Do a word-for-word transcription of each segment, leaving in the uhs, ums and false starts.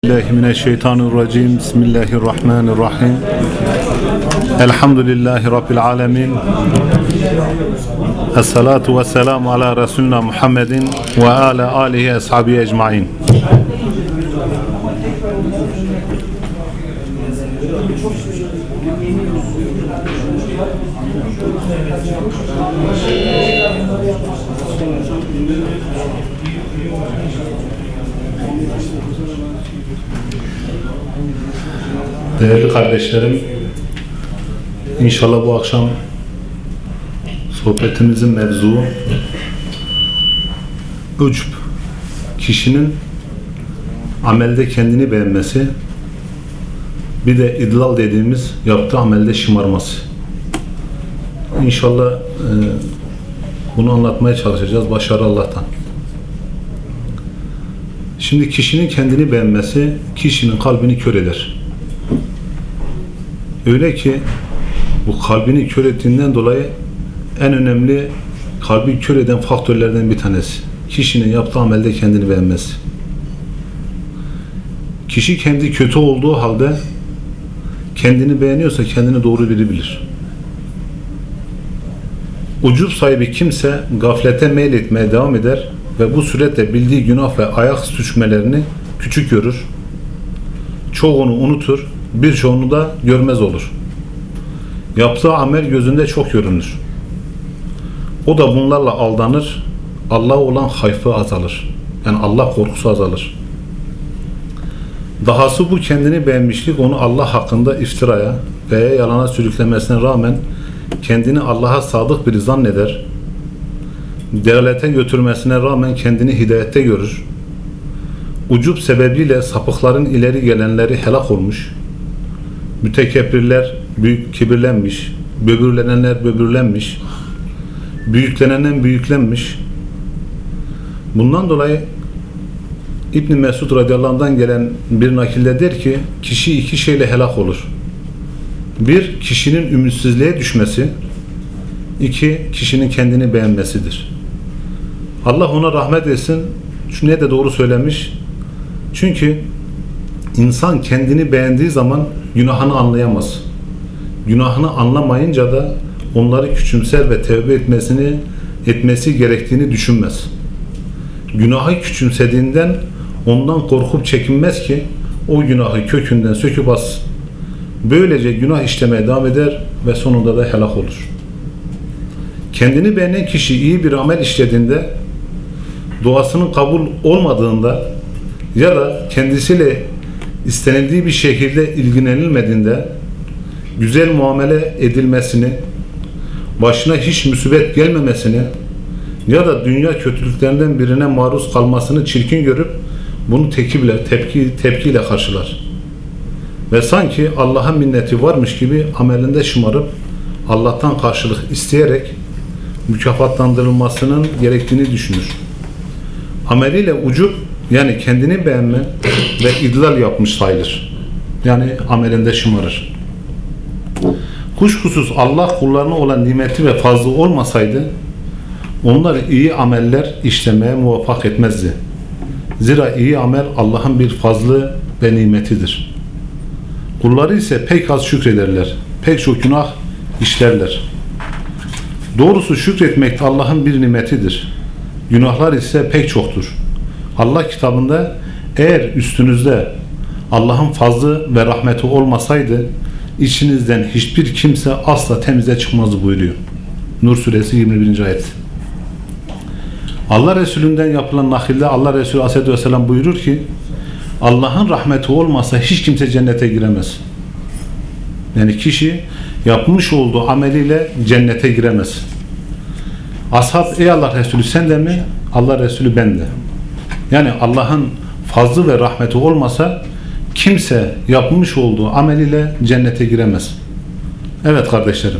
Bismillahirrahmanirrahim. Bismillahirrahmanirrahim. Elhamdülillahi Rabbil alemin. Esselatu ve selamu ala Resulina Muhammedin ve ala alihi ashabihi ecmain. Değerli kardeşlerim, inşallah bu akşam sohbetimizin mevzuu ucb, kişinin amelde kendini beğenmesi, bir de idlal dediğimiz yaptığı amelde şımarması. İnşallah e, bunu anlatmaya çalışacağız. Başarı Allah'tan. Şimdi kişinin kendini beğenmesi kişinin kalbini kör eder. Öyle ki bu kalbini kör ettiğinden dolayı en önemli kalbi kör eden faktörlerden bir tanesi. Kişinin yaptığı amelde kendini beğenmesi. Kişi kendi kötü olduğu halde kendini beğeniyorsa kendini doğru biri bilir. Ucub sahibi kimse gaflete meyletmeye devam eder ve bu surette bildiği günah ve ayak sürçmelerini küçük görür. Çoğunu unutur, birçoğunu da görmez olur. Yaptığı amel gözünde çok görünür. O da bunlarla aldanır, Allah'a olan hayfı azalır. Yani Allah korkusu azalır. Dahası bu kendini beğenmişlik onu Allah hakkında iftiraya veya yalana sürüklemesine rağmen kendini Allah'a sadık biri zanneder. Delalete götürmesine rağmen kendini hidayette görür. Ucub sebebiyle sapıkların ileri gelenleri helak olmuş. Mütekebbirler büyük kibirlenmiş, böbürlenenler böbürlenmiş, büyüklenenen büyüklenmiş. Bundan dolayı İbn Mesud radıyallahu anh'dan gelen bir nakilde der ki, kişi iki şeyle helak olur. Bir, kişinin ümitsizliğe düşmesi, iki, kişinin kendini beğenmesidir. Allah ona rahmet etsin, şunu de doğru söylemiş. Çünkü insan kendini beğendiği zaman günahını anlayamaz. Günahını anlamayınca da onları küçümser ve tevbe etmesini etmesi gerektiğini düşünmez. Günahı küçümsediğinden ondan korkup çekinmez ki o günahı kökünden söküp atsın. Böylece günah işlemeye devam eder ve sonunda da helak olur. Kendini beğenen kişi iyi bir amel işlediğinde, duasının kabul olmadığında ya da kendisiyle istenildiği bir şekilde ilgilenilmediğinde güzel muamele edilmesini, başına hiç musibet gelmemesini ya da dünya kötülüklerinden birine maruz kalmasını çirkin görüp bunu tekible, tepki, tepkiyle karşılar. Ve sanki Allah'a minneti varmış gibi amelinde şımarıp Allah'tan karşılık isteyerek mükafatlandırılmasının gerektiğini düşünür. Ameliyle ucub, yani kendini beğenme ve idlal yapmış sayılır. Yani amelinde şımarır. Kuşkusuz Allah kullarına olan nimeti ve fazlı olmasaydı onları iyi ameller işlemeye muvaffak etmezdi. Zira iyi amel Allah'ın bir fazlı ve nimetidir. Kulları ise pek az şükrederler. Pek çok günah işlerler. Doğrusu şükretmek Allah'ın bir nimetidir. Günahlar ise pek çoktur. Allah kitabında eğer üstünüzde Allah'ın fazlı ve rahmeti olmasaydı içinizden hiçbir kimse asla temize çıkmazdı buyuruyor. Nur suresi yirmi birinci ayet. Allah Resulü'nden yapılan nakilde Allah Resulü aleyhissalatü vesselam buyurur ki, Allah'ın rahmeti olmasa hiç kimse cennete giremez. Yani kişi yapmış olduğu ameliyle cennete giremez. Ashab, ey Allah Resulü sen de mi? Allah Resulü ben de. Yani Allah'ın fazlı ve rahmeti olmasa kimse yapmış olduğu ameliyle cennete giremez. Evet kardeşlerim.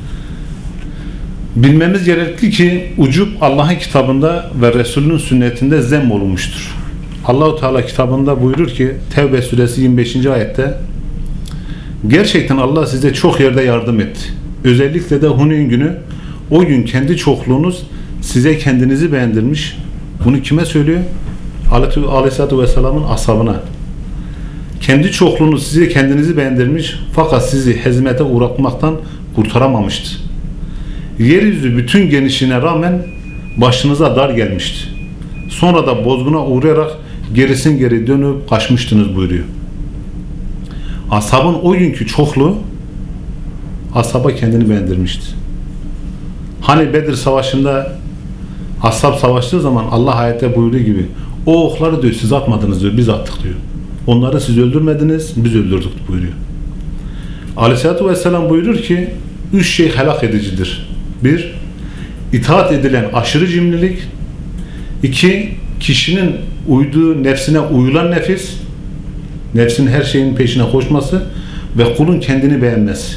Bilmemiz gerekli ki ucub Allah'ın kitabında ve Resulünün sünnetinde zemm olunmuştur. Allah-u Teala kitabında buyurur ki Tevbe suresi yirmi beşinci ayette, gerçekten Allah size çok yerde yardım etti. Özellikle de Huneyn günü, o gün kendi çokluğunuz size kendinizi beğendirmiş. Bunu kime söylüyor? Aleyhisselatü Vesselam'ın ashabına. Kendi çokluğunu size kendinizi beğendirmiş fakat sizi hezimete uğratmaktan kurtaramamıştı. Yeryüzü bütün genişliğine rağmen başınıza dar gelmişti. Sonra da bozguna uğrayarak gerisin geri dönüp kaçmıştınız buyuruyor. Ashabın o günkü çokluğu ashaba kendini beğendirmişti. Hani Bedir Savaşı'nda ashab savaştığı zaman Allah ayette buyurduğu gibi o okları diyor siz atmadınız diyor, biz attık diyor. Onları siz öldürmediniz, biz öldürdük buyuruyor. Aleyhisselatü Vesselam buyurur ki üç şey helak edicidir. Bir, itaat edilen aşırı cimrilik. İki, kişinin uyduğu nefsine uyulan nefis, nefsin her şeyin peşine koşması ve kulun kendini beğenmesi.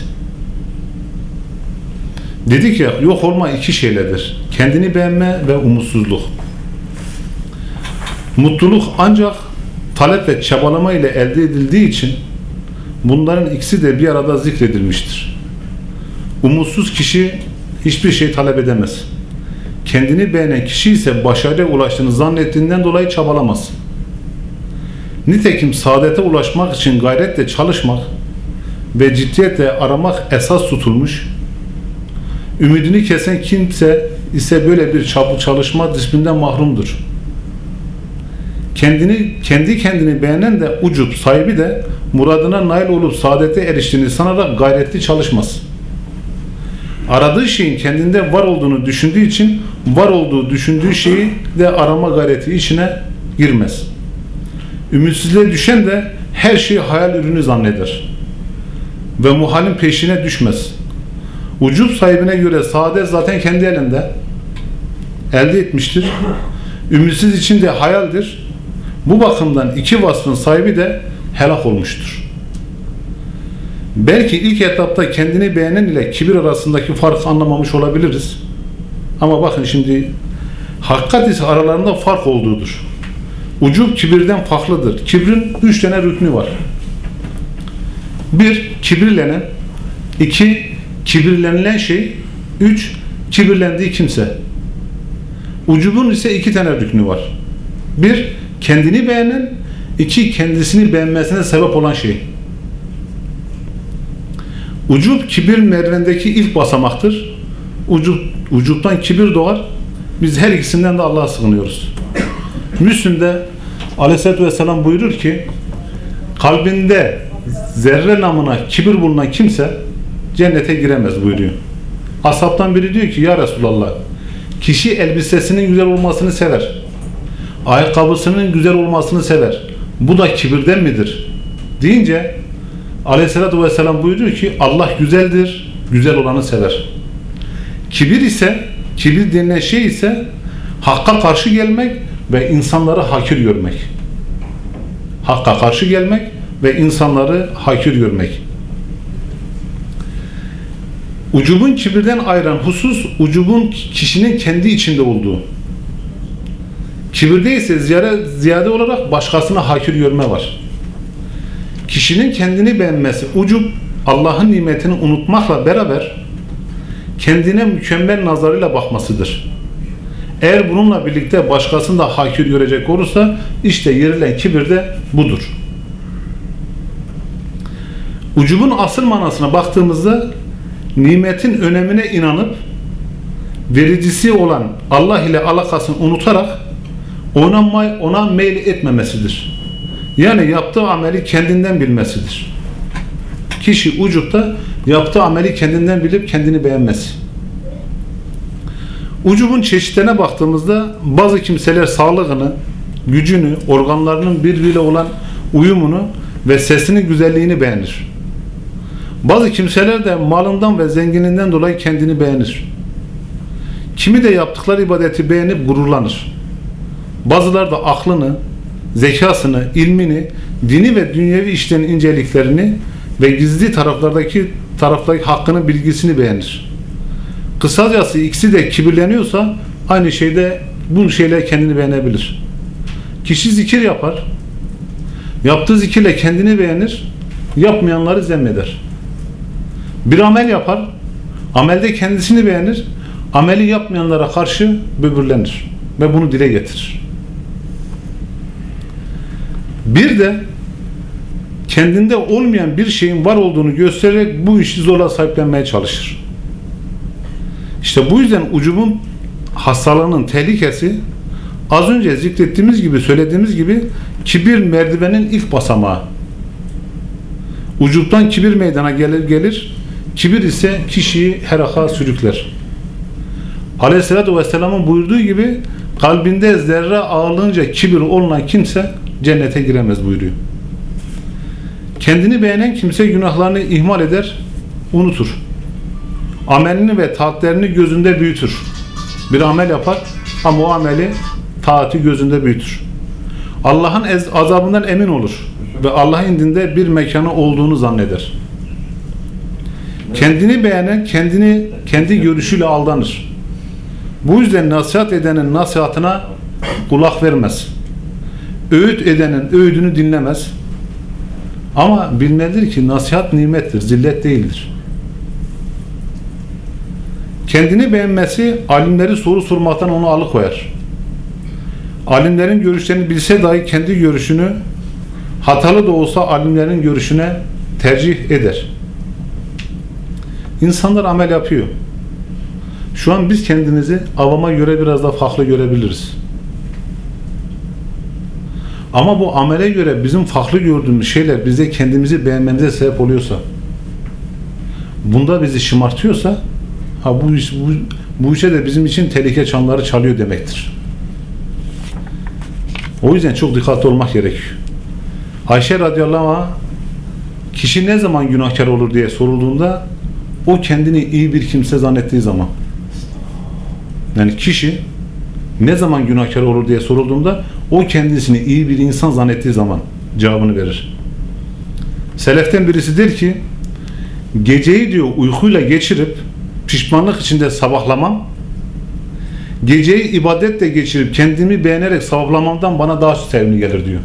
Dedik ya, yok olma iki şeyledir. Kendini beğenme ve umutsuzluk. Mutluluk ancak talep ve çabalama ile elde edildiği için bunların ikisi de bir arada zikredilmiştir. Umutsuz kişi hiçbir şey talep edemez. Kendini beğenen kişi ise başarıya ulaştığını zannettiğinden dolayı çabalamaz. Nitekim saadete ulaşmak için gayretle çalışmak ve ciddiyetle aramak esas tutulmuş. Ümidini kesen kimse ise böyle bir çalışma disiplinden mahrumdur. Kendini kendi kendini beğenen de ucup sahibi de muradına nail olup saadete eriştiğini sanarak gayretli çalışmaz. Aradığı şeyin kendinde var olduğunu düşündüğü için var olduğu düşündüğü şeyi de arama gayreti içine girmez. Ümitsizliğe düşen de her şeyi hayal ürünü zanneder ve muhalin peşine düşmez. Ucup sahibine göre saadet zaten kendi elinde elde etmiştir. Ümitsiz için de hayaldir. Bu bakımdan iki vasfın sahibi de helak olmuştur. Belki ilk etapta kendini beğenen ile kibir arasındaki farkı anlamamış olabiliriz. Ama bakın şimdi hakikat ise aralarında fark olduğudur. Ucup kibirden farklıdır. Kibrin üç tane rüknü var. Bir, kibirlenen. iki, kibirlenilen şey. Üç, kibirlendiği kimse. Ucubun ise iki tane rüknü var. Bir, kendini beğenen. İki, kendisini beğenmesine sebep olan şey. Ucub, kibir merdivendeki ilk basamaktır. Ucub, ucuptan kibir doğar. Biz her ikisinden de Allah'a sığınıyoruz. Müslim'de Aleyhisselatü Vesselam buyurur ki kalbinde zerre namına kibir bulunan kimse cennete giremez buyuruyor. Ashabtan biri diyor ki ya Resulallah, kişi elbisesinin güzel olmasını sever, ayakkabısının güzel olmasını sever, bu da kibirden midir deyince Aleyhisselatü Vesselam buyuruyor ki Allah güzeldir, güzel olanı sever. Kibir ise, kibir denilen şey ise hakka karşı gelmek ve insanları hakir görmek. Hakka karşı gelmek ve insanları hakir görmek. Ucubun kibirden ayıran husus, ucubun kişinin kendi içinde olduğu. Kibirde ise ziyade, ziyade olarak başkasına hakir görme var. Kişinin kendini beğenmesi, ucub, Allah'ın nimetini unutmakla beraber kendine mükemmel nazarıyla bakmasıdır. Eğer bununla birlikte başkasını da hakir görecek olursa işte yerilen kibir de budur. Ucubun asıl manasına baktığımızda nimetin önemine inanıp vericisi olan Allah ile alakasını unutarak ona, ona meyil etmemesidir. Yani yaptığı ameli kendinden bilmesidir. Kişi ucupta yaptığı ameli kendinden bilip kendini beğenmesi. Ucubun çeşitlerine baktığımızda bazı kimseler sağlığını, gücünü, organlarının birbiriyle olan uyumunu ve sesinin güzelliğini beğenir. Bazı kimseler de malından ve zenginliğinden dolayı kendini beğenir. Kimi de yaptıkları ibadeti beğenip gururlanır. Bazıları da aklını, zekasını, ilmini, dini ve dünyevi işlerin inceliklerini ve gizli taraflardaki taraftaki hakkının bilgisini beğenir. Kısacası ikisi de kibirleniyorsa aynı şeyde bu şeyle kendini beğenebilir. Kişi zikir yapar. Yaptığı zikirle kendini beğenir. Yapmayanları zemmeder. Bir amel yapar. Amelde kendisini beğenir. Ameli yapmayanlara karşı böbürlenir. Ve bunu dile getirir. Bir de kendinde olmayan bir şeyin var olduğunu göstererek bu işi zorla sahiplenmeye çalışır. İşte bu yüzden ucubun hastalığının tehlikesi az önce zikrettiğimiz gibi, söylediğimiz gibi kibir merdivenin ilk basamağı. Ucuptan kibir meydana gelir gelir. Kibir ise kişiyi heraka sürükler. Aleyhisselatü Vesselam'ın buyurduğu gibi kalbinde zerre ağırlığınca kibir olunan kimse cennete giremez buyuruyor. Kendini beğenen kimse günahlarını ihmal eder, unutur. Amelini ve taatlerini gözünde büyütür. Bir amel yapar ama o ameli, taati gözünde büyütür. Allah'ın azabından emin olur ve Allah'ın indinde bir mekanı olduğunu zanneder. Kendini beğenen kendini kendi görüşüyle aldanır. Bu yüzden nasihat edenin nasihatına kulak vermez. Öğüt edenin öğüdünü dinlemez. Ama bilmelidir ki nasihat nimettir, zillet değildir. Kendini beğenmesi alimleri soru sormaktan onu alıkoyar. Alimlerin görüşlerini bilse dahi kendi görüşünü hatalı da olsa alimlerin görüşüne tercih eder. İnsanlar amel yapıyor. Şu an biz kendimizi avama göre biraz daha farklı görebiliriz. Ama bu amele göre bizim farklı gördüğümüz şeyler bize kendimizi beğenmemize sebep oluyorsa, bunda bizi şımartıyorsa, ha bu, iş, bu, bu işe de bizim için tehlike çanları çalıyor demektir. O yüzden çok dikkatli olmak gerekiyor. Ayşe radıyallahu anh kişi ne zaman günahkar olur diye sorulduğunda o kendini iyi bir kimse zannettiği zaman, yani kişi ne zaman günahkar olur diye sorulduğunda o kendisini iyi bir insan zannettiği zaman cevabını verir. Seleften birisi der ki geceyi diyor uykuyla geçirip pişmanlık içinde sabahlamam, geceyi ibadetle geçirip kendimi beğenerek sabahlamamdan bana daha sevimli gelir diyor.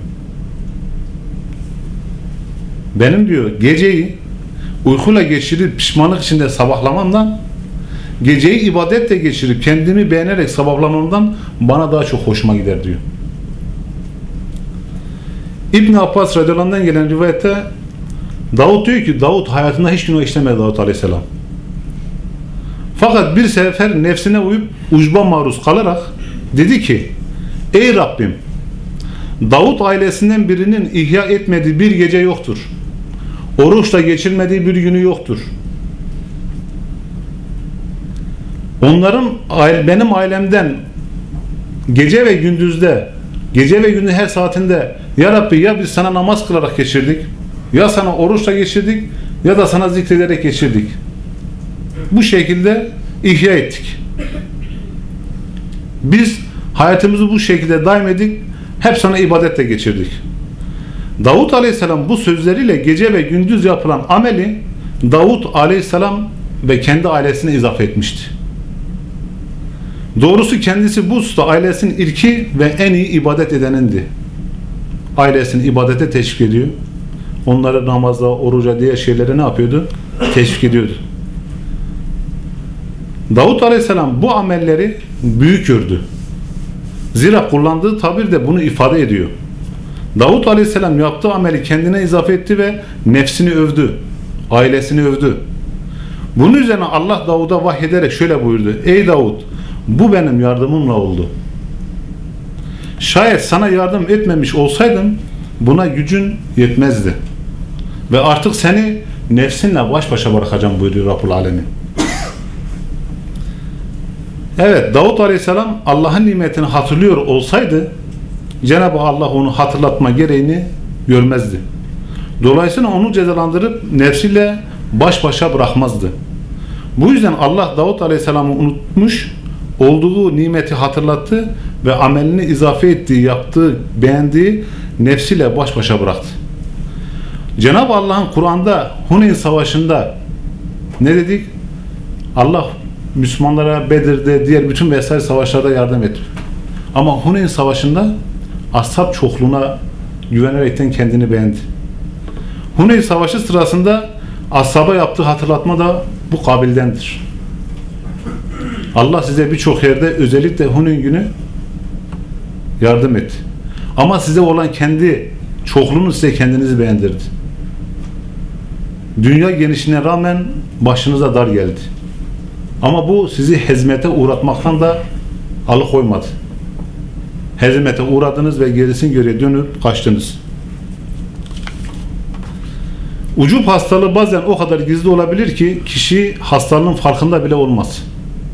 Benim diyor geceyi uykuyla geçirip pişmanlık içinde sabahlamamdan, geceyi ibadetle geçirip kendimi beğenerek sabahlamamdan bana daha çok hoşuma gider diyor. İbn Abbas radıyallahu anh'dan gelen rivayette Davut diyor ki Davut hayatında hiç günah işlemedi Davut aleyhisselam. Fakat bir sefer nefsine uyup ucba maruz kalarak dedi ki ey Rabbim, Davut ailesinden birinin ihya etmediği bir gece yoktur. Oruçla geçirmediği bir günü yoktur. Onların, benim ailemden gece ve gündüzde, gece ve gündüz her saatinde ya Rabbi ya biz sana namaz kılarak geçirdik, ya sana oruçla geçirdik, ya da sana zikrederek geçirdik. Bu şekilde ihya ettik. Biz hayatımızı bu şekilde daim ettik, hep sana ibadetle geçirdik. Davut Aleyhisselam bu sözleriyle gece ve gündüz yapılan ameli Davut Aleyhisselam ve kendi ailesine izafe etmişti. Doğrusu kendisi bu usta ailesinin ilki ve en iyi ibadet edenindi. Ailesini ibadete teşvik ediyor. Onları namaza, oruca diye şeylere ne yapıyordu? Teşvik ediyordu. Davut Aleyhisselam bu amelleri büyük gördü. Zira kullandığı tabir de bunu ifade ediyor. Davut Aleyhisselam yaptığı ameli kendine izafe etti ve nefsini övdü. Ailesini övdü. Bunun üzerine Allah Davud'a vahyederek şöyle buyurdu. Ey Davud, bu benim yardımımla oldu. Şayet sana yardım etmemiş olsaydım buna gücün yetmezdi. Ve artık seni nefsinle baş başa bırakacağım buyuruyor Rabbul Alemin. Evet, Davut Aleyhisselam Allah'ın nimetini hatırlıyor olsaydı Cenab-ı Allah onu hatırlatma gereğini görmezdi. Dolayısıyla onu cezalandırıp nefsiyle baş başa bırakmazdı. Bu yüzden Allah Davut Aleyhisselam'ı unutmuş, olduğu nimeti hatırlattı ve amelini izafe ettiği, yaptığı, beğendiği nefsiyle baş başa bıraktı. Cenab-ı Allah'ın Kur'an'da Huneyn Savaşı'nda ne dedik? Allah Müslümanlara Bedir'de, diğer bütün vesaire savaşlarda yardım etti. Ama Huneyn Savaşı'nda ashab çokluğuna güvenerekten kendini beğendi. Huneyn Savaşı sırasında ashaba yaptığı hatırlatma da bu kabildendir. Allah size birçok yerde özellikle Huneyn günü yardım etti. Ama size olan kendi çokluğunu size kendinizi beğendirdi. Dünya genişliğine rağmen başınıza dar geldi. Ama bu sizi hezmete uğratmaktan da alıkoymadı. Hezmete uğradınız ve gerisin geriye dönüp kaçtınız. Ucup hastalığı bazen o kadar gizli olabilir ki kişi hastalığın farkında bile olmaz.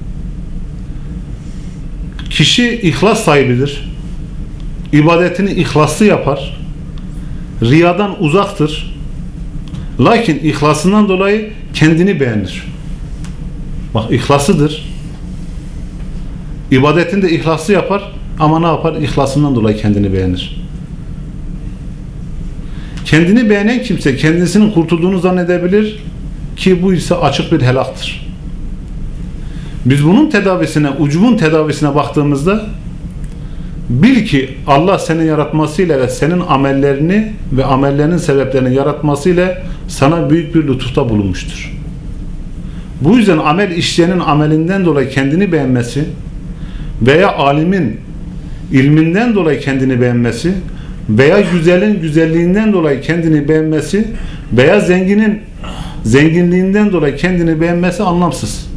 Kişi ihlas sahibidir. İbadetini ihlaslı yapar. Riyadan uzaktır. Lakin ihlasından dolayı kendini beğenir. Bak, ihlasıdır. İbadetini de ihlaslı yapar ama ne yapar? İhlasından dolayı kendini beğenir. Kendini beğenen kimse kendisinin kurtulduğunu zannedebilir ki bu ise açık bir helaktır. Biz bunun tedavisine, ucubun tedavisine baktığımızda bil ki Allah seni yaratmasıyla ve senin amellerini ve amellerinin sebeplerini yaratmasıyla sana büyük bir lütufta bulunmuştur. Bu yüzden amel işleyenin amelinden dolayı kendini beğenmesi veya alimin ilminden dolayı kendini beğenmesi veya güzelin güzelliğinden dolayı kendini beğenmesi veya zenginin zenginliğinden dolayı kendini beğenmesi anlamsız.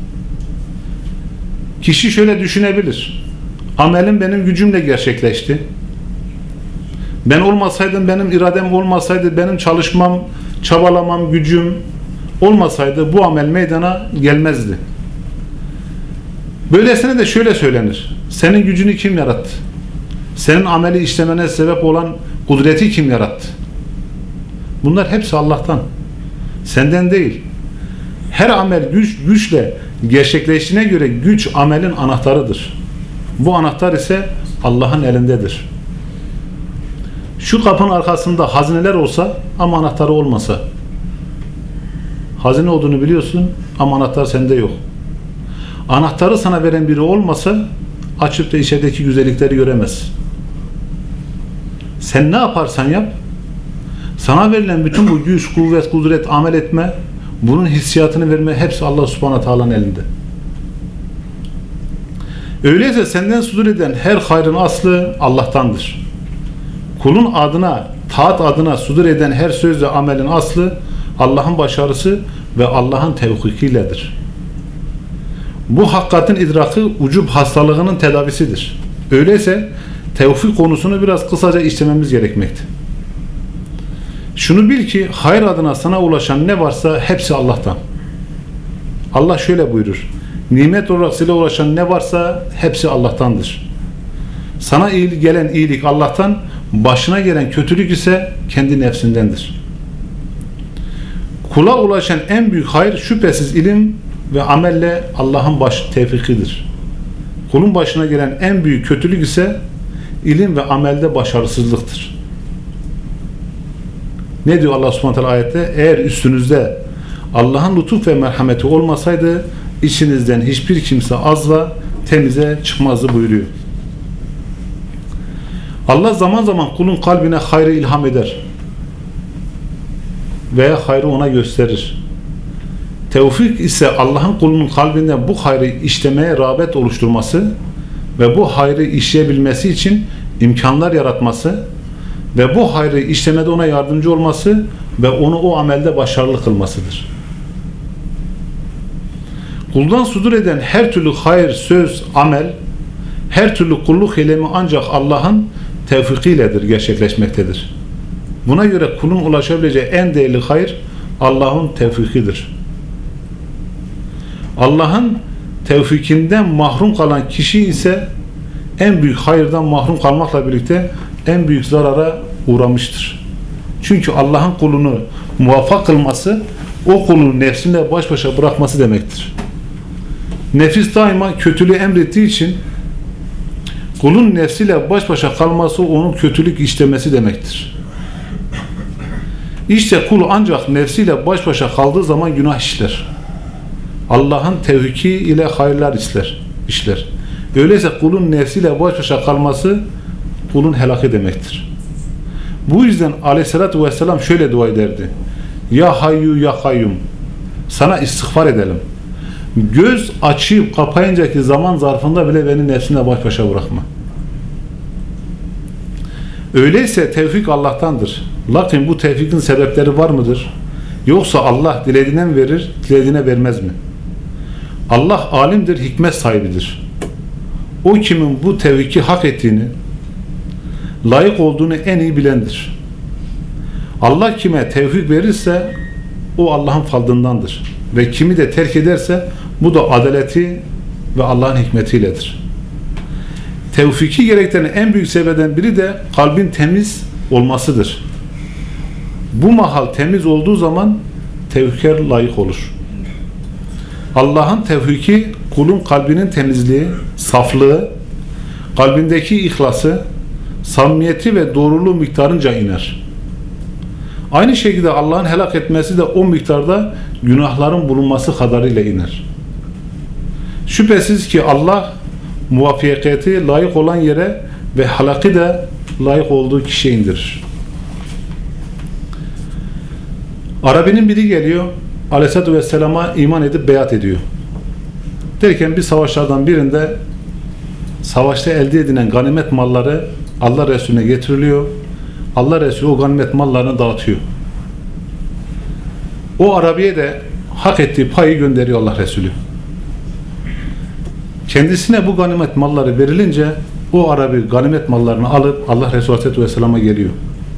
Kişi şöyle düşünebilir: amelim benim gücümle gerçekleşti. Ben olmasaydım, benim iradem olmasaydı, benim çalışmam, çabalamam, gücüm olmasaydı bu amel meydana gelmezdi. Böylesine de şöyle söylenir: senin gücünü kim yarattı? Senin ameli işlemene sebep olan kudreti kim yarattı? Bunlar hepsi Allah'tan. Senden değil. Her amel güç, güçle gerçekleştiğine göre güç amelin anahtarıdır. Bu anahtar ise Allah'ın elindedir. Şu kapının arkasında hazineler olsa ama anahtarı olmasa, hazine olduğunu biliyorsun ama anahtar sende yok. Anahtarı sana veren biri olmasa açıp da içerideki güzellikleri göremez. Sen ne yaparsan yap, sana verilen bütün bu güç, kuvvet, kudret, amel etme, bunun hissiyatını verme hepsi Allah Subhanahu Teala'nın elinde. Öyleyse senden sudur eden her hayrın aslı Allah'tandır. Kulun adına, taat adına sudur eden her söz ve amelin aslı Allah'ın başarısı ve Allah'ın tevfikiyledir. Bu hakikatin idraki ucub hastalığının tedavisidir. Öyleyse tevfik konusunu biraz kısaca işlememiz gerekmekte. Şunu bil ki hayır adına sana ulaşan ne varsa hepsi Allah'tan. Allah şöyle buyurur: nimet olarak size ulaşan ne varsa hepsi Allah'tandır. Sana iyilik gelen iyilik Allah'tan, başına gelen kötülük ise kendi nefsindendir. Kula ulaşan en büyük hayır şüphesiz ilim ve amelle Allah'ın baş tevfikidir. Kulun başına gelen en büyük kötülük ise ilim ve amelde başarısızlıktır. Ne diyor Allah Subhanahu Teala ayette? Eğer üstünüzde Allah'ın lütuf ve merhameti olmasaydı içinizden hiçbir kimse azla temize çıkmazdı buyuruyor. Allah zaman zaman kulun kalbine hayrı ilham eder veya hayrı ona gösterir. Tevfik ise Allah'ın kulunun kalbinde bu hayrı işlemeye rağbet oluşturması ve bu hayrı işleyebilmesi için imkanlar yaratması ve bu hayrı işlemede ona yardımcı olması ve onu o amelde başarılı kılmasıdır. Kuldan sudur eden her türlü hayır, söz, amel, her türlü kulluk eylemi ancak Allah'ın tevfikiyledir, gerçekleşmektedir. Buna göre kulun ulaşabileceği en değerli hayır Allah'ın tevfikidir. Allah'ın tevfikinden mahrum kalan kişi ise en büyük hayırdan mahrum kalmakla birlikte en büyük zarara uğramıştır. Çünkü Allah'ın kulunu muvaffak kılması o kulunu nefsinle baş başa bırakması demektir. Nefis daima kötülüğü emrettiği için kulun nefsiyle baş başa kalması onun kötülük işlemesi demektir. İşte kul ancak nefsiyle baş başa kaldığı zaman günah işler. Allah'ın tevhiki ile hayırlar işler. işler. Öyleyse kulun nefsiyle baş başa kalması kulun helakı demektir. Bu yüzden Aleyhisselatü Vesselam şöyle dua ederdi: Ya Hayyu Ya Kayyum, sana istiğfar edelim. Göz açıp kapayıncaki zaman zarfında bile beni nefsine baş başa bırakma. Öyleyse tevfik Allah'tandır. Lakin bu tevfikin sebepleri var mıdır? Yoksa Allah dilediğine mi verir, dilediğine vermez mi? Allah alimdir, hikmet sahibidir. O kimin bu tevhiki hak ettiğini, layık olduğunu en iyi bilendir. Allah kime tevfik verirse o Allah'ın fadlındandır. Ve kimi de terk ederse bu da adaleti ve Allah'ın hikmetiyledir. Tevfiki gerektiren en büyük sebepten biri de kalbin temiz olmasıdır. Bu mahal temiz olduğu zaman tevfike layık olur. Allah'ın tevfiki kulun kalbinin temizliği, saflığı, kalbindeki ihlası, samimiyeti ve doğruluğu miktarınca iner. Aynı şekilde Allah'ın helak etmesi de o miktarda günahların bulunması kadarıyla iner. Şüphesiz ki Allah muvaffakiyeti layık olan yere ve halakı da layık olduğu kişiye indirir. Arabinin biri geliyor, Aleyhisselatü Vesselam'a iman edip beyat ediyor. Derken bir savaşlardan birinde savaşta elde edilen ganimet malları Allah Resulüne getiriliyor. Allah Resulü o ganimet mallarını dağıtıyor. O Arabiye de hak ettiği payı gönderiyor Allah Resulü. Kendisine bu ganimet malları verilince o Arabi ganimet mallarını alıp Allah Resulü Aleyhisselatü Vesselam'a geliyor.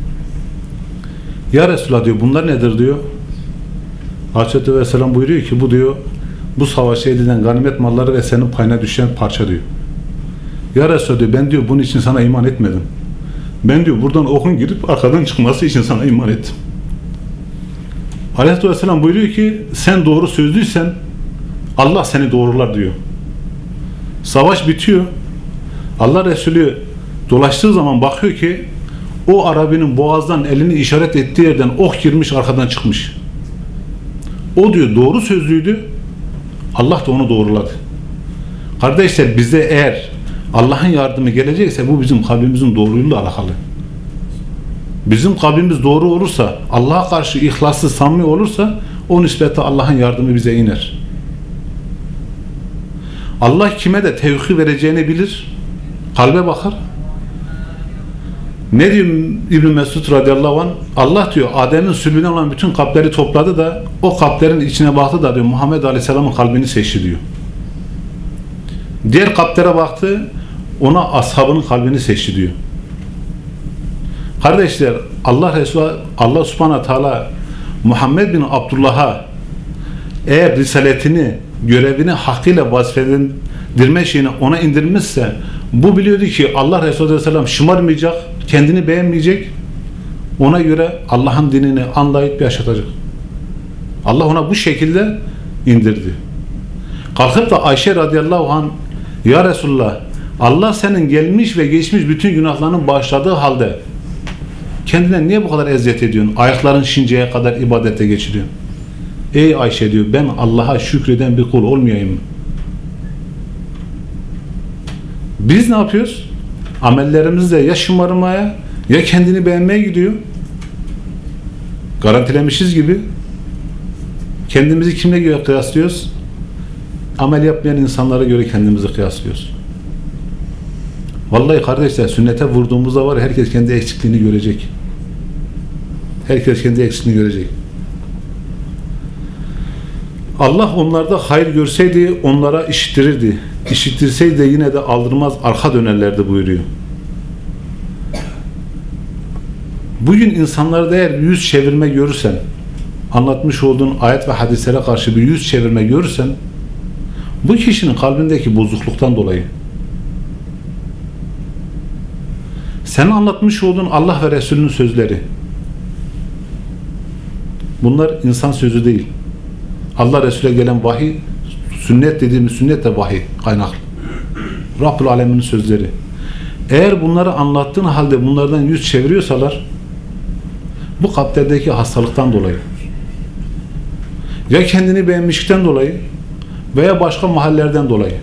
Ya Resulullah diyor, bunlar nedir diyor. Aleyhisselatü Vesselam buyuruyor ki bu diyor, bu savaşta edilen ganimet malları ve senin payına düşen parça diyor. Ya Resulullah diyor, ben diyor bunun için sana iman etmedim. Ben diyor buradan okun girip arkadan çıkması için sana iman ettim. Aleyhisselatü Vesselam buyuruyor ki sen doğru sözlüysen Allah seni doğrular diyor. Savaş bitiyor. Allah Resulü dolaştığı zaman bakıyor ki o Arabinin boğazdan elini işaret ettiği yerden ok girmiş, arkadan çıkmış. O diyor doğru sözlüydü. Allah da onu doğruladı. Kardeşler, bize eğer Allah'ın yardımı gelecekse bu bizim kalbimizin doğruluğuyla alakalı. Bizim kalbimiz doğru olursa, Allah'a karşı ihlaslı, samimi olursa o nispetle Allah'ın yardımı bize iner. Allah kime de tevfik vereceğini bilir. Kalbe bakar. Ne diyor İbn Mesud radıyallahu anh? Allah diyor Adem'in sülbünden olan bütün kalpleri topladı da o kalplerin içine baktı da diyor Muhammed Aleyhisselam'ın kalbini seçti diyor. Diğer kalplere baktı, ona ashabının kalbini seçti diyor. Kardeşler, Allah Resulü Allah Subhanahu Teala Muhammed bin Abdullah'a eğer risaletini, görevini hakkıyla vazifelendirme şeyini ona indirmişse bu biliyordu ki Allah Resulü Aleyhisselam şımarmayacak, kendini beğenmeyecek, ona göre Allah'ın dinini anlayıp yaşatacak. Allah ona bu şekilde indirdi. Kalkıp da Ayşe radıyallahu anh, ya Resulullah, Allah senin gelmiş ve geçmiş bütün günahlarının bağışladığı halde kendine niye bu kadar eziyet ediyorsun? Ayakların şinceye kadar ibadete geçiriyorsun. Ey Ayşe diyor, ben Allah'a şükreden bir kul olmayayım mı? Biz ne yapıyoruz? Amellerimizde ya şımarmaya ya kendini beğenmeye gidiyor. Garantilemişiz gibi. Kendimizi kimle göre kıyaslıyoruz? Amel yapmayan insanlara göre kendimizi kıyaslıyoruz. Vallahi kardeşler, sünnete vurduğumuzda var, herkes kendi eksikliğini görecek. Herkes kendi eksikliğini görecek. Allah onlarda hayır görseydi onlara işittirirdi. İşittirseydi yine de aldırmaz, arka dönerlerdi buyuruyor. Bugün insanlarda eğer bir yüz çevirme görürsen, anlatmış olduğun ayet ve hadislere karşı bir yüz çevirme görürsen, bu kişinin kalbindeki bozukluktan dolayı, senin anlatmış olduğun Allah ve Resulünün sözleri, bunlar insan sözü değil. Allah Resulü'ne gelen vahiy, sünnet dediğimiz sünnet de vahiy kaynaklı. Rabbül Alemin'in sözleri. Eğer bunları anlattığın halde bunlardan yüz çeviriyorsalar, bu kalplerdeki hastalıktan dolayı, ya kendini beğenmişlikten dolayı veya başka mahallerden dolayı.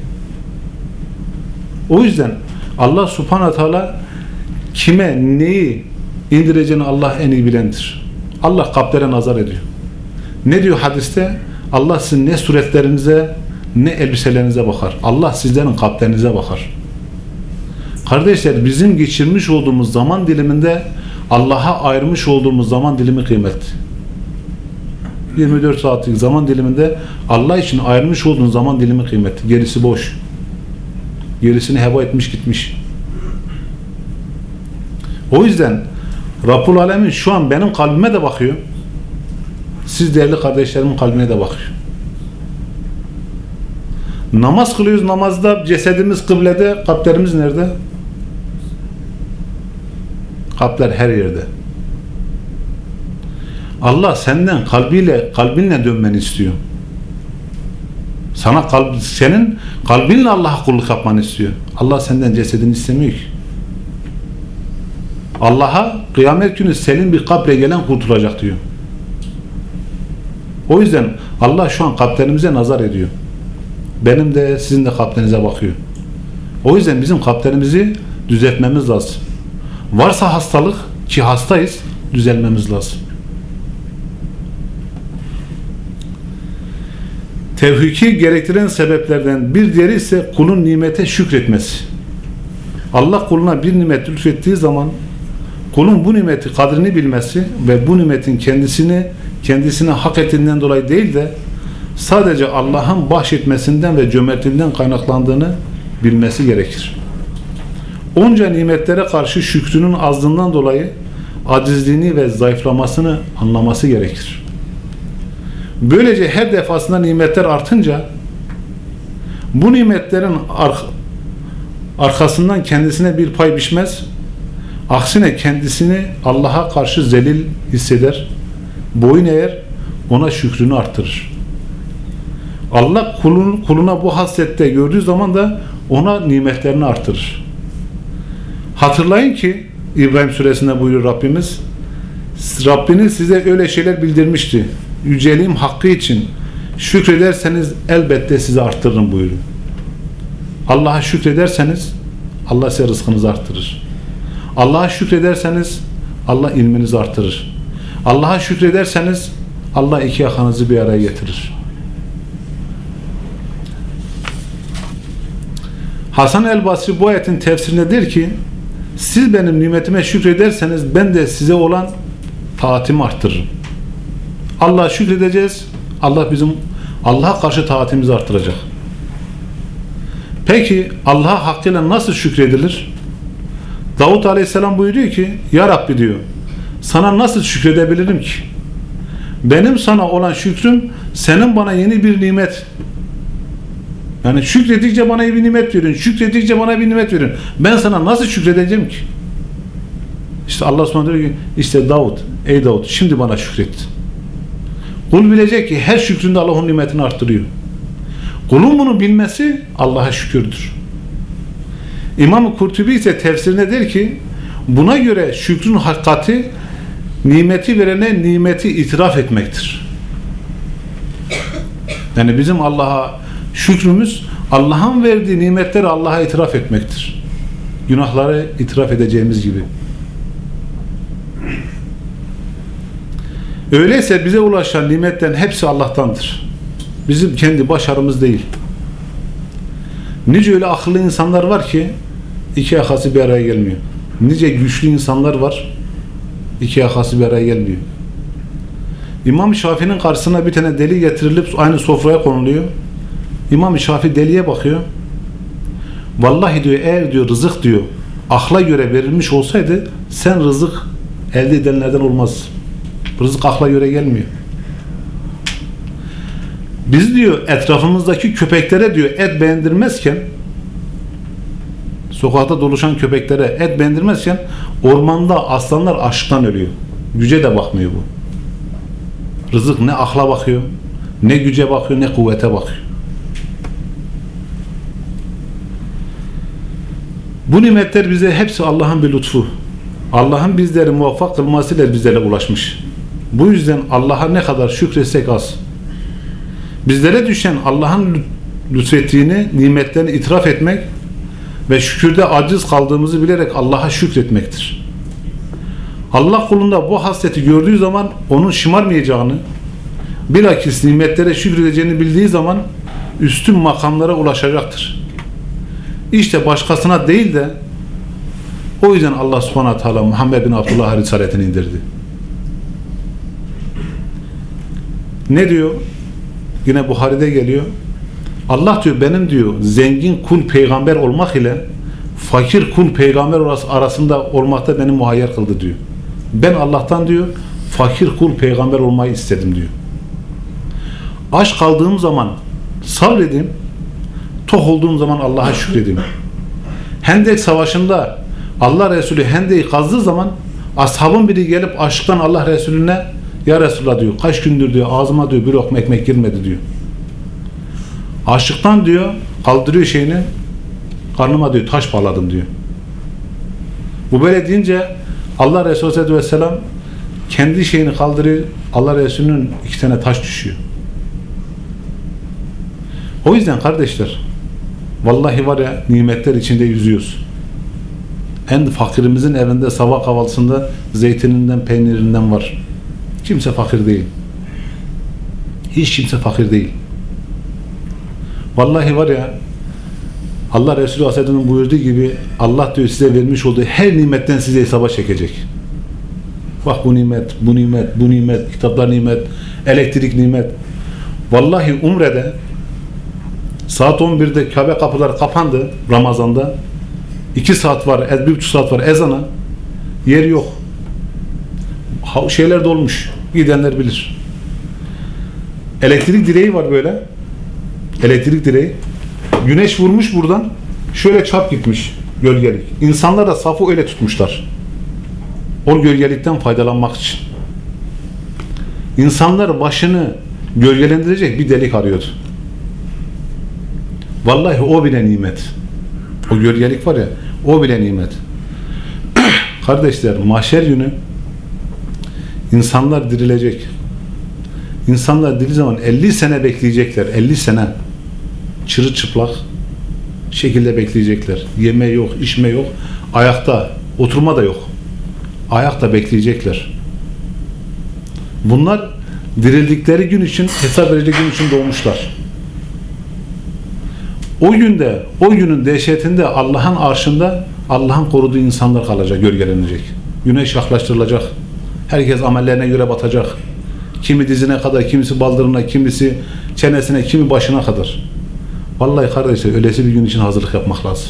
O yüzden Allah Subhanahu Teala kime neyi indireceğini Allah en iyi bilendir. Allah kalplere nazar ediyor. Ne diyor hadiste? Allah sizin ne suretlerinize ne elbiselerinize bakar. Allah sizlerin kalplerinize bakar. Kardeşler, bizim geçirmiş olduğumuz zaman diliminde Allah'a ayırmış olduğumuz zaman dilimi kıymetli. yirmi dört saatlik zaman diliminde Allah için ayrılmış olduğun zaman dilimi kıymetli. Gerisi boş. Gerisini heba etmiş gitmiş. O yüzden Rabbul Alemin şu an benim kalbime de bakıyor. Siz değerli kardeşlerimin kalbine de bakıyor. Namaz kılıyoruz, namazda cesedimiz kıblede, kalplerimiz nerede? Kalpler her yerde. Allah senden kalbiyle, kalbinle dönmeni istiyor. Sana kalb, senin kalbinle Allah'a kulluk yapmanı istiyor. Allah senden cesedini istemiyor ki. Allah'a kıyamet günü senin bir kalple gelen kurtulacak diyor. O yüzden Allah şu an kalplerimize nazar ediyor. Benim de sizin de kalplerinize bakıyor. O yüzden bizim kalplerimizi düzeltmemiz lazım. Varsa hastalık, ki hastayız, düzelmemiz lazım. Tevhiki gerektiren sebeplerden bir diğeri ise kulun nimete şükretmesi. Allah kuluna bir nimet lütfettiği zaman kulun bu nimeti kadrini bilmesi ve bu nimetin kendisini kendisine hak ettiğinden dolayı değil de sadece Allah'ın bahşetmesinden ve cömertliğinden kaynaklandığını bilmesi gerekir. Onca nimetlere karşı şükrünün azlığından dolayı acizliğini ve zayıflamasını anlaması gerekir. Böylece her defasında nimetler artınca bu nimetlerin ar arkasından kendisine bir pay biçmez, aksine kendisini Allah'a karşı zelil hisseder, boyun eğer, ona şükrünü artırır. Allah kulun, kuluna bu hasrette gördüğü zaman da ona nimetlerini artırır. Hatırlayın ki İbrahim suresinde buyuruyor Rabbimiz, Rabbiniz size öyle şeyler bildirmişti. Yüceliğim hakkı için şükrederseniz elbette sizi arttırırım buyuruyor. Allah'a şükrederseniz Allah size rızkınızı arttırır. Allah'a şükrederseniz Allah ilminizi artırır. Allah'a şükrederseniz Allah iki yakanızı bir araya getirir. Hasan el-Basri bu ayetin tefsirinde der ki, siz benim nimetime şükrederseniz ben de size olan taatimi arttırırım. Allah'a şükredeceğiz. Allah bizim Allah'a karşı taatimizi arttıracak. Peki Allah'a hakkıyla nasıl şükredilir? Davut Aleyhisselam buyuruyor ki, Ya Rabbi diyor, sana nasıl şükredebilirim ki? Benim sana olan şükrüm senin bana yeni bir nimet. Yani şükredikçe bana bir nimet verin. Şükredikçe bana bir nimet verin. Ben sana nasıl şükredeceğim ki? İşte Allah subhanahu diyor ki, işte Davut, ey Davut şimdi bana şükret. Kul bilecek ki her şükründe Allah onun nimetini arttırıyor. Kulun bunu bilmesi Allah'a şükürdür. İmam-ı Kurtubi ise tefsirinde der ki, buna göre şükrün hakikati nimeti verene nimeti itiraf etmektir. Yani bizim Allah'a şükrümüz Allah'ın verdiği nimetleri Allah'a itiraf etmektir. Günahları itiraf edeceğimiz gibi. Öyleyse bize ulaşan nimetlerin hepsi Allah'tandır. Bizim kendi başarımız değil. Nice öyle akıllı insanlar var ki iki yakası bir araya gelmiyor. Nice güçlü insanlar var, iki yakası bir araya gelmiyor. İmam Şafii'nin karşısına bir tane deli getirilip aynı sofraya konuluyor. İmam Şafii deliye bakıyor. Vallahi diyor, eğer diyor rızık diyor akla göre verilmiş olsaydı sen rızık elde edenlerden olmaz. Rızık akla göre gelmiyor. Biz diyor etrafımızdaki köpeklere diyor et beğendirmezken, sokakta doluşan köpeklere et beğendirmezken ormanda aslanlar açlıktan ölüyor. Güce de bakmıyor bu. Rızık ne akla bakıyor, ne güce bakıyor, ne kuvvete bakıyor. Bu nimetler bize hepsi Allah'ın bir lütfu. Allah'ın bizleri muvaffak kılmasıyla bizlere ulaşmış. Bu yüzden Allah'a ne kadar şükretsek az. Bizlere düşen Allah'ın lütfettiğini, nimetlerini itiraf etmek ve şükürde aciz kaldığımızı bilerek Allah'a şükretmektir. Allah kulunda bu hasreti gördüğü zaman onun şımarmayacağını, bilakis nimetlere şükredeceğini bildiği zaman üstün makamlara ulaşacaktır. İşte başkasına değil de o yüzden Allah subhanahu teala Muhammed bin Abdullah'a risaletini indirdi. Ne diyor? Yine Buhari'de geliyor. Allah diyor benim diyor zengin kul peygamber olmak ile fakir kul peygamber arasında olmakta beni muhayyer kıldı diyor. Ben Allah'tan diyor fakir kul peygamber olmayı istedim diyor. Aç kaldığım zaman sabredeyim, tok olduğum zaman Allah'a şükredeyim. Hendek savaşında Allah Resulü Hendek'i kazdığı zaman ashabın biri gelip açlıktan Allah Resulüne ya Resulullah diyor kaç gündür diyor ağzıma diyor bir lokma ekmek girmedi diyor. Açlıktan diyor kaldırıyor şeyini karnıma diyor taş bağladım diyor. Bu böyle deyince Allah Resulü Aleyhisselatü Vesselam kendi şeyini kaldırıyor. Allah Resulü'nün iki tane taş düşüyor. O yüzden kardeşler vallahi var ya nimetler içinde yüzüyoruz. En fakirimizin evinde sabah kahvaltısında zeytininden, peynirinden var. Kimse fakir değil. Hiç kimse fakir değil. Vallahi var ya Allah Resulü Aleyhisselam'ın buyurduğu gibi Allah diyor size vermiş olduğu her nimetten size hesaba çekecek. Bak bu nimet, bu nimet, bu nimet, kitaplar nimet, elektrik nimet. Vallahi Umre'de saat on birde Kabe kapıları kapandı Ramazan'da. iki saat var, bir buçuk saat var ezana. Yer yok. Şeyler dolmuş. Gidenler bilir. Elektrik direği var böyle. Elektrik direği. Güneş vurmuş buradan. Şöyle çap gitmiş. Gölgelik. İnsanlar da safı öyle tutmuşlar. O gölgelikten faydalanmak için. İnsanlar başını gölgelendirecek bir delik arıyordu. Vallahi o bile nimet. O gölgelik var ya, o bile nimet. Kardeşler, mahşer günü insanlar dirilecek. İnsanlar diri zaman elli sene bekleyecekler. elli sene çırılçıplak şekilde bekleyecekler. Yeme yok, içme yok. Ayakta, oturma da yok. Ayakta bekleyecekler. Bunlar dirildikleri gün için, hesap verecek gün için doğmuşlar. O günde, o günün dehşetinde Allah'ın arşında Allah'ın koruduğu insanlar kalacak, gölgelenecek. Güneş yaklaştırılacak. Herkes amellerine göre batacak. Kimi dizine kadar, kimisi baldırına, kimisi çenesine, kimi başına kadar. Vallahi kardeşler, öylesi bir gün için hazırlık yapmak lazım.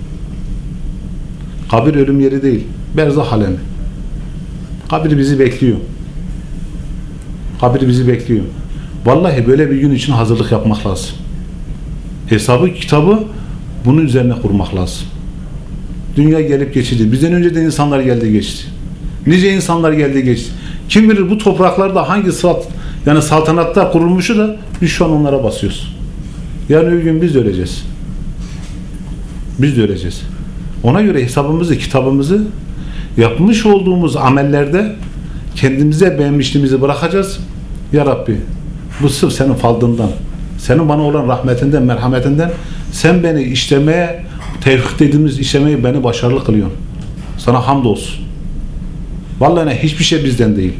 Kabir ölüm yeri değil, berzah alemi. Kabir bizi bekliyor. Kabir bizi bekliyor. Vallahi böyle bir gün için hazırlık yapmak lazım. Hesabı, kitabı bunun üzerine kurmak lazım. Dünya gelip geçici. Bizden önce de insanlar geldi geçti. Nice insanlar geldi geçti. Kim bilir bu topraklarda hangi salt, yani saltanatlar kurulmuşu da biz şu an onlara basıyoruz. Yarın bir gün biz de öleceğiz. Biz de öleceğiz. Ona göre hesabımızı, kitabımızı yapmış olduğumuz amellerde kendimize beğenmişliğimizi bırakacağız. Ya Rabbi, bu sırf senin fadlından, senin bana olan rahmetinden, merhametinden sen beni işlemeye, tevfik dediğimiz işlemeyi beni başarılı kılıyorsun. Sana hamdolsun. Vallahi ne, hiçbir şey bizden değil.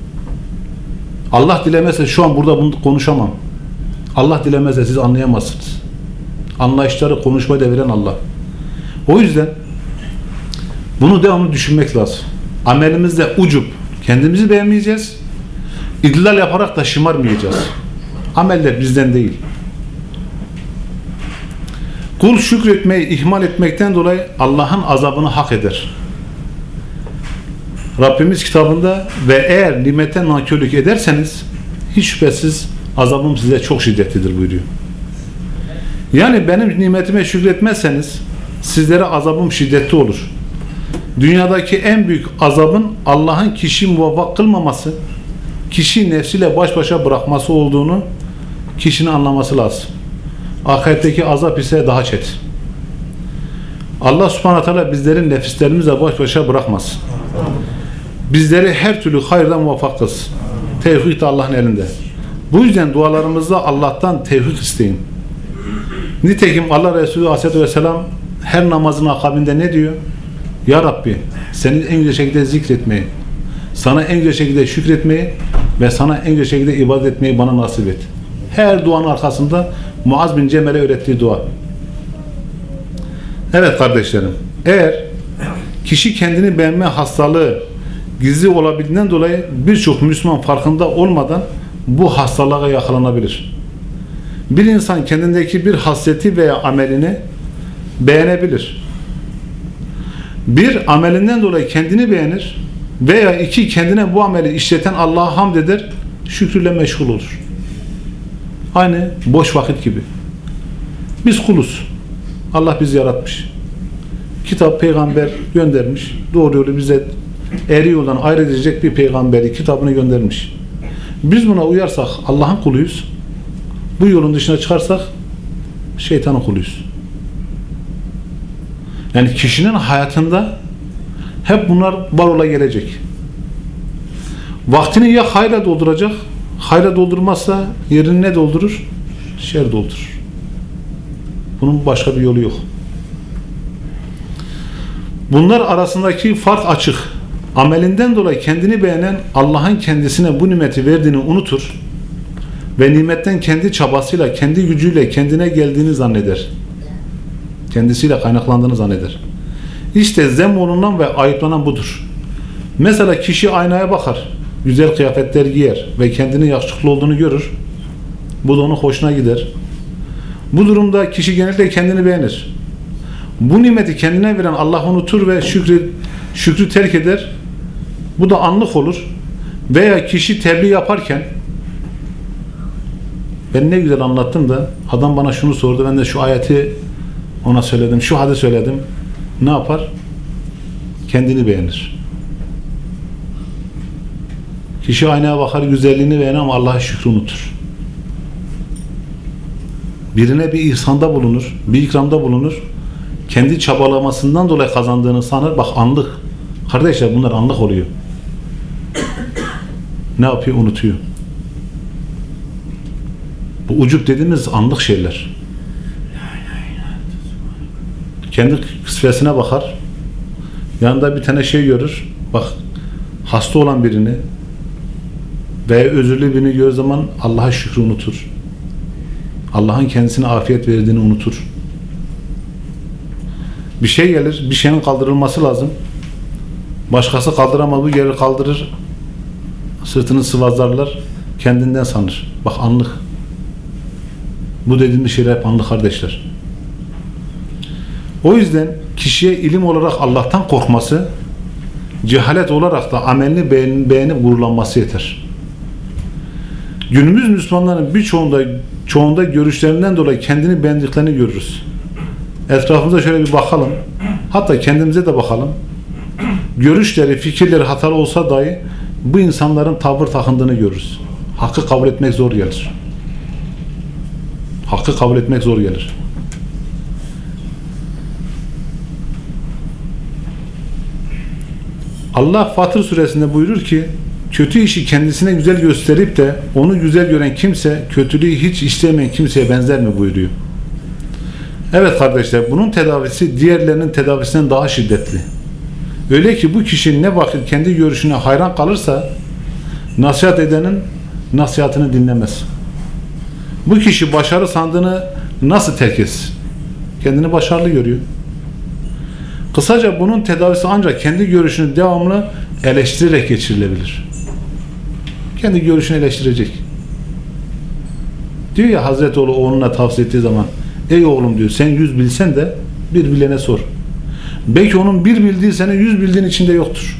Allah dilemezse şu an burada bunu konuşamam. Allah dilemezse siz anlayamazsınız. Anlayışları, konuşmayı da veren Allah. O yüzden bunu devamlı düşünmek lazım. Amelimizde ucup kendimizi beğenmeyeceğiz. İdlal yaparak da şımarmayacağız. Ameller bizden değil. Kul şükretmeyi ihmal etmekten dolayı Allah'ın azabını hak eder. Rabbimiz kitabında ve eğer nimete nankörlük ederseniz hiç şüphesiz azabım size çok şiddetlidir buyuruyor. Yani benim nimetime şükretmezseniz sizlere azabım şiddetli olur. Dünyadaki en büyük azabın Allah'ın kişiyi muvaffak kılmaması, kişiyi nefsiyle baş başa bırakması olduğunu kişinin anlaması lazım. Ahiretteki azap ise daha çetin. Allah subhanahu teala bizlerin nefislerimizle baş başa bırakmasın. Bizleri her türlü hayırdan muvaffak kılsın. Tevfik de Allah'ın elinde. Bu yüzden dualarımızda Allah'tan tevfik isteyin. Nitekim Allah Resulü Aleyhisselatü Vesselam her namazın akabinde ne diyor? Ya Rabbi, seni en güzel şekilde zikretmeyi, sana en güzel şekilde şükretmeyi ve sana en güzel şekilde ibadet etmeyi bana nasip et. Her duanın arkasında Muaz bin Cemal'e öğrettiği dua. Evet kardeşlerim, eğer kişi kendini beğenme hastalığı gizli olabildiğinden dolayı birçok Müslüman farkında olmadan bu hastalığa yakalanabilir. Bir insan kendindeki bir hasreti veya amelini beğenebilir. Bir, amelinden dolayı kendini beğenir veya iki, kendine bu ameli işleten Allah'a hamd eder, şükrüyle meşgul olur. Aynı boş vakit gibi. Biz kuluz. Allah bizi yaratmış. Kitap, peygamber göndermiş. Doğru yolu bize eğri yoldan ayrılecek bir peygamberi, kitabını göndermiş. Biz buna uyarsak Allah'ın kuluyuz. Bu yolun dışına çıkarsak şeytanın kuluyuz. Yani kişinin hayatında hep bunlar var ola gelecek. Vaktini ya hayra dolduracak, hayra doldurmazsa yerini ne doldurur? Şer doldurur. Bunun başka bir yolu yok. Bunlar arasındaki fark açık. Amelinden dolayı kendini beğenen Allah'ın kendisine bu nimeti verdiğini unutur ve nimetten kendi çabasıyla, kendi gücüyle kendine geldiğini zanneder. Kendisiyle kaynaklandığını zanneder. İşte zem olunan ve ayıplanan budur. Mesela kişi aynaya bakar, güzel kıyafetler giyer ve kendini yakışıklı olduğunu görür. Bu da onun hoşuna gider. Bu durumda kişi genellikle kendini beğenir. Bu nimeti kendine veren Allah unutur ve şükrü, şükrü terk eder. Bu da anlık olur. Veya kişi tebliğ yaparken, ben ne güzel anlattım da adam bana şunu sordu, ben de şu ayeti ona söyledim, şu hadis söyledim. Ne yapar? Kendini beğenir. Kişi aynaya bakar, güzelliğini beğenir ama Allah'a şükrü unutur. Birine bir ihsanda bulunur, bir ikramda bulunur. Kendi çabalamasından dolayı kazandığını sanır. Bak anlık. Kardeşler bunlar anlık oluyor. Ne yapıyor? Unutuyor. Bu ucup dediğimiz anlık şeyler. Kendi kısfesine bakar. Yanında bir tane şey görür. Bak hasta olan birini veya özürlü birini gördüğü zaman Allah'a şükrü unutur. Allah'ın kendisine afiyet verdiğini unutur. Bir şey gelir, bir şeyin kaldırılması lazım. Başkası kaldıramaz, bu geri kaldırır. Sırtını sıvazlarlar, kendinden sanır. Bak anlık. Bu dediğimiz şeyler hep anlık kardeşler. O yüzden kişiye ilim olarak Allah'tan korkması, cehalet olarak da amelini beğen, beğenip gururlanması yeter. Günümüz Müslümanların birçoğunda çoğunda görüşlerinden dolayı kendini beğendiklerini görürüz. Etrafımıza şöyle bir bakalım. Hatta kendimize de bakalım. Görüşleri, fikirleri hatalı olsa dahi bu insanların tavır takındığını görürüz. Hakkı kabul etmek zor gelir. Hakkı kabul etmek zor gelir. Allah Fatır suresinde buyurur ki, kötü işi kendisine güzel gösterip de onu güzel gören kimse kötülüğü hiç işlemeyen kimseye benzer mi buyuruyor. Evet kardeşler, bunun tedavisi diğerlerinin tedavisinden daha şiddetli. Öyle ki bu kişi ne vakit kendi görüşüne hayran kalırsa nasihat edenin nasihatini dinlemez. Bu kişi başarı sandığını nasıl terk etsin? Kendini başarılı görüyor. Kısaca bunun tedavisi ancak kendi görüşünü devamlı eleştirerek geçirilebilir. Kendi görüşünü eleştirecek. Diyor ya Hazreti oğlu oğluna tavsiye ettiği zaman, ey oğlum diyor, sen yüz bilsen de bir bilene sor. Belki onun bir bildiği senin yüz bildiğin içinde yoktur.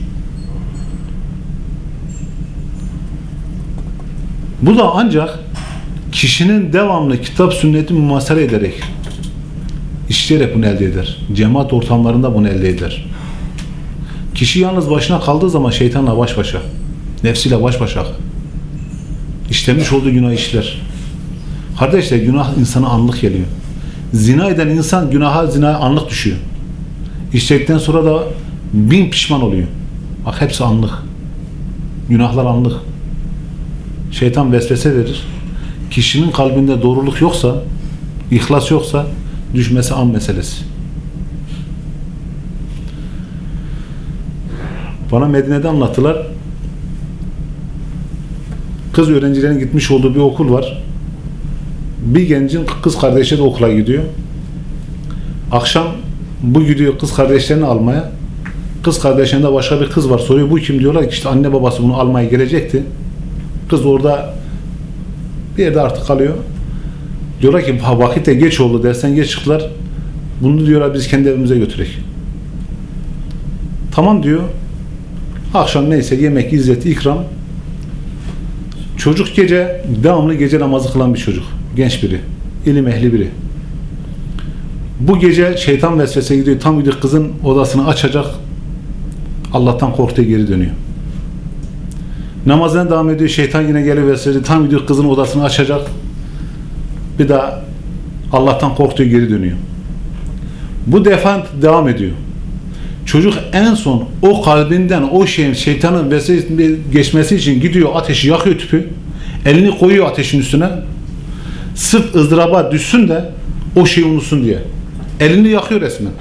Bu da ancak kişinin devamlı kitap sünneti muhasere ederek, işleyerek bunu elde eder. Cemaat ortamlarında bunu elde eder. Kişi yalnız başına kaldığı zaman şeytanla baş başa, nefsiyle baş başa, işlemiş olduğu günah işler. Kardeşler, günah insana anlık geliyor. Zina eden insan günaha, zinaya anlık düşüyor. İşledikten sonra da bin pişman oluyor. Bak hepsi anlık. Günahlar anlık. Şeytan vesvese verir. Kişinin kalbinde doğruluk yoksa, ihlas yoksa düşmesi an meselesi. Bana Medine'de anlattılar. Kız öğrencilerin gitmiş olduğu bir okul var. Bir gencin kız kardeşi de okula gidiyor. Akşam bu gidiyor kız kardeşlerini almaya. Kız kardeşlerinde başka bir kız var. Soruyor bu kim, diyorlar ki işte anne babası bunu almaya gelecekti. Kız orada Bir yerde artık kalıyor. Diyorlar ki vakit de geç oldu, dersten geç çıktılar. Bunu diyorlar biz kendi evimize götürek. Tamam diyor. Akşam neyse yemek, izzet, ikram. Çocuk gece, devamlı gece namazı kılan bir çocuk. Genç biri. İlim ehli biri. Bu gece şeytan vesvese gidiyor. Tam gidiyor kızın odasını açacak. Allah'tan korktuğu geri dönüyor. Namazına devam ediyor. Şeytan yine geliyor vesvese. Tam gidiyor kızın odasını açacak. Bir daha Allah'tan korktuğu geri dönüyor. Bu defa devam ediyor. Çocuk en son o kalbinden o şeyin şeytanın vesvesesi geçmesi için gidiyor ateşi yakıyor tüpü. Elini koyuyor ateşin üstüne. Sırf ızdıraba düşsün de o şeyi unutsun diye. Elini yakıyor resmen.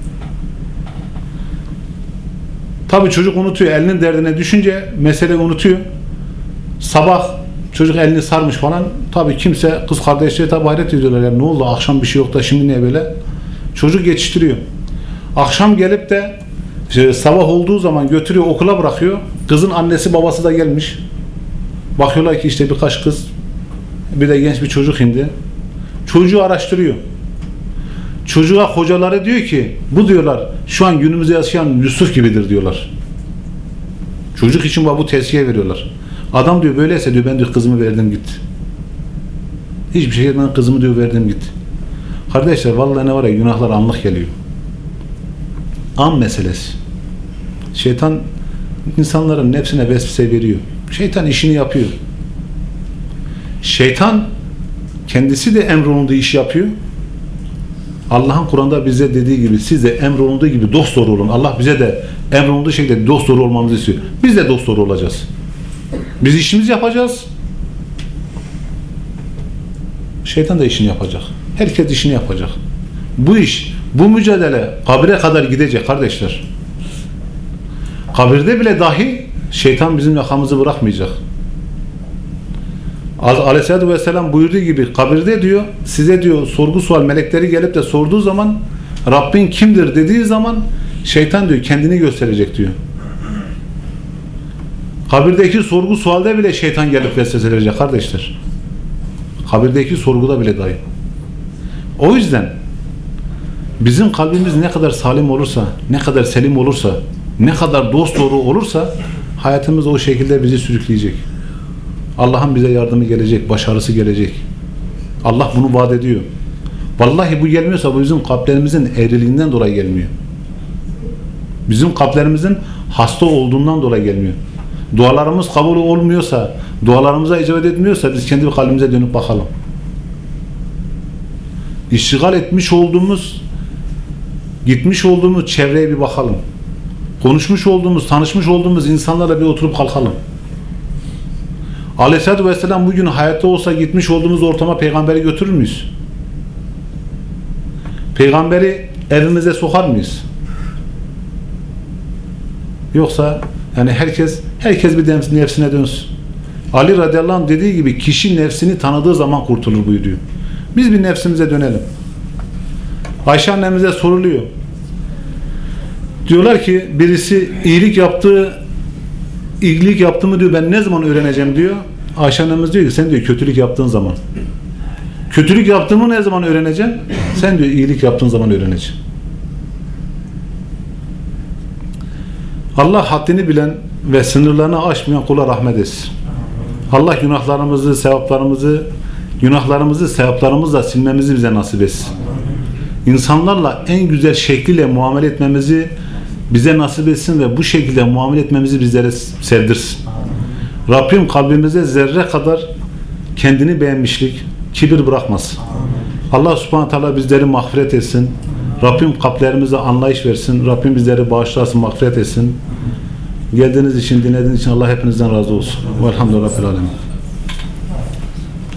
Tabii çocuk unutuyor. Elinin derdine düşünce meseleyi unutuyor. Sabah çocuk elini sarmış falan. Tabii kimse, kız kardeşleri tabii hayret ediyorlar. Yani ne oldu? Akşam bir şey yok da şimdi niye böyle? Çocuk geçiştiriyor. Akşam gelip de işte sabah olduğu zaman götürüyor, okula bırakıyor. Kızın annesi babası da gelmiş. Bakıyorlar ki işte birkaç kız, bir de genç bir çocuk indi. Çocuğu araştırıyor. Çocuğa hocaları diyor ki, bu diyorlar şu an günümüzde yaşayan Yusuf gibidir diyorlar. Çocuk için bu tezkiye veriyorlar. Adam diyor böyleyse diyor ben diyor kızımı verdim gitti. Hiçbir şey ben kızımı diyor verdim gitti. Kardeşler vallahi ne var ya, günahlar anlık geliyor. An meselesi. Şeytan insanların nefsine vesvese veriyor. Şeytan işini yapıyor. Şeytan kendisi de emrolunduğu işi yapıyor. Allah'ın Kur'an'da bize dediği gibi siz de emrolunduğu gibi dosdoğru olun. Allah bize de emrolunduğu şekilde dosdoğru olmamızı istiyor. Biz de dosdoğru olacağız. Biz işimizi yapacağız. Şeytan da işini yapacak. Herkes işini yapacak. Bu iş, bu mücadele kabire kadar gidecek kardeşler. Kabirde bile dahi şeytan bizim yakamızı bırakmayacak. Aleyhisselatü Vesselam buyurduğu gibi kabirde diyor, size diyor sorgu sual melekleri gelip de sorduğu zaman Rabbin kimdir dediği zaman şeytan diyor kendini gösterecek diyor. Kabirdeki sorgu sualde bile şeytan gelip vesveselenecek kardeşler. Kabirdeki sorguda bile dahi. O yüzden bizim kalbimiz ne kadar salim olursa, ne kadar selim olursa, ne kadar dosdoğru olursa hayatımız o şekilde bizi sürükleyecek. Allah'ın bize yardımı gelecek, başarısı gelecek. Allah bunu vaat ediyor. Vallahi bu gelmiyorsa bu bizim kalplerimizin eğriliğinden dolayı gelmiyor. Bizim kalplerimizin hasta olduğundan dolayı gelmiyor. Dualarımız kabul olmuyorsa, dualarımıza icabet etmiyorsa biz kendi kalbimize dönüp bakalım. İştigal etmiş olduğumuz, gitmiş olduğumuz çevreye bir bakalım. Konuşmuş olduğumuz, tanışmış olduğumuz insanlarla bir oturup kalkalım. Aleyhisselatü Vesselam bugün hayatta olsa gitmiş olduğumuz ortama peygamberi götürür müyüz? Peygamberi evimize sokar mıyız? Yoksa yani herkes herkes bir nefsine dönsün. Ali radıyallahu anh dediği gibi kişi nefsini tanıdığı zaman kurtulur buyuruyor. Biz bir nefsimize dönelim. Ayşe annemize soruluyor. Diyorlar ki birisi iyilik yaptığı iyilik yaptı mı diyor, ben ne zaman öğreneceğim diyor. Ayşe annemiz diyor ki sen diyor kötülük yaptığın zaman. Kötülük yaptığımı ne zaman öğreneceğim? Sen diyor iyilik yaptığın zaman öğreneceğim. Allah haddini bilen ve sınırlarını aşmayan kula rahmet etsin. Allah günahlarımızı, sevaplarımızı, günahlarımızı, sevaplarımızla silmemizi bize nasip etsin. İnsanlarla en güzel şekliyle muamele etmemizi bize nasip etsin ve bu şekilde muamele etmemizi bizlere sevdirsin. Rabbim kalbimize zerre kadar kendini beğenmişlik, kibir bırakmasın. Allah subhanahu teala bizleri mağfiret etsin. Rabbim kalplerimize anlayış versin. Rabbim bizleri bağışlasın, mağfiret etsin. Geldiğiniz için, dinlediğiniz için Allah hepinizden razı olsun. Velhamdülillahi Rabbil alemin.